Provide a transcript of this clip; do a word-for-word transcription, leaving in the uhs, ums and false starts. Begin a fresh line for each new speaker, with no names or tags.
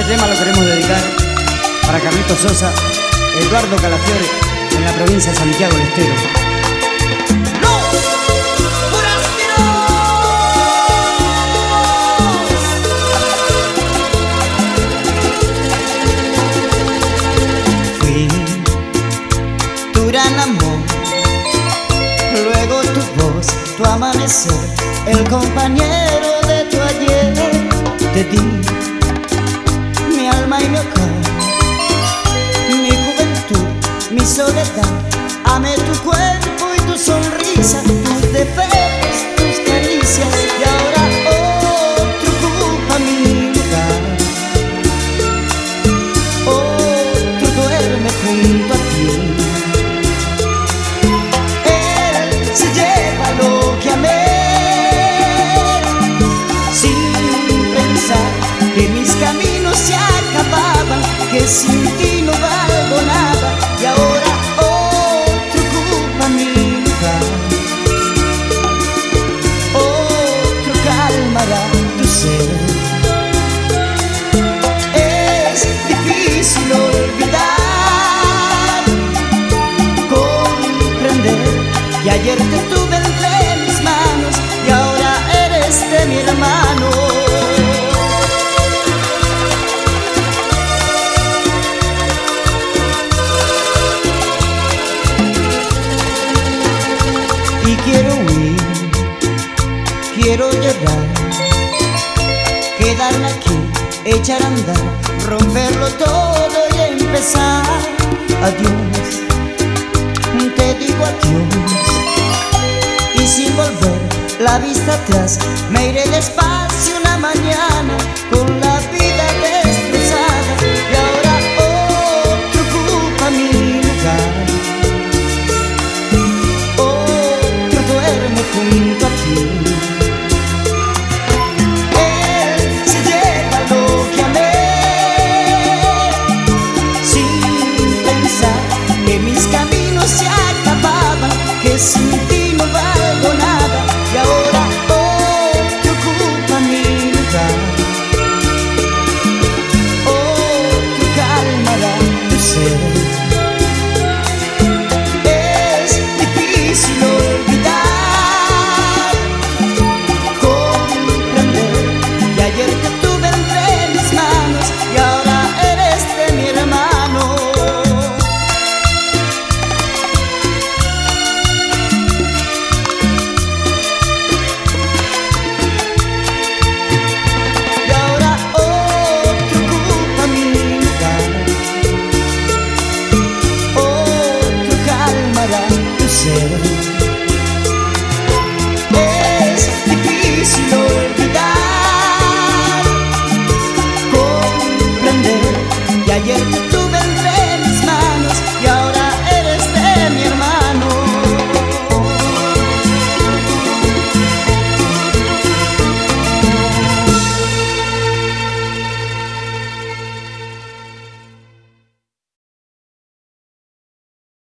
tema lo queremos dedicar para Carlitos Sosa, Eduardo Calafiore, en la provincia de Santiago del Estero. ¡No!
Fui tu gran amor, luego tu voz, tu amanecer, el compañero de tu ayer. Te di mi alma y mi hogar, mi juventud, mi soledad. Amé tu cuerpo y tu sonrisa, tus defectos, tus caricias. Y ahora otro ocupa mi lugar, otro duerme junto a ti. Él se lleva lo que amé, que mis caminos se acababan, que sin ti no valgo nada. Y ahora otro ocupa mi lugar, otro calmará tu ser. Es difícil olvidar, comprender que ayer te tuve entre mis manos y ahora eres de mi hermano. Y quiero huir, quiero llorar, quedarme aquí, echar a andar, romperlo todo y empezar. Adiós, te digo adiós, y sin volver la vista atrás, me iré despacio una mañana con la vida destrozada. Y ahora otro ocupa mi lugar, junto a ti. Él se lleva lo que amé, sin pensar que mis caminos se acababan, que sin ti no valgo nada. Y ahora otro ocupa mi lugar, otro calmará tu ser. Es difícil olvidar, ayer te tuve entre mis manos y ahora eres de mi hermano. Y ahora otro ocupa mi lugar, otro calmará tu ser. Es difícil olvidar, que ayer te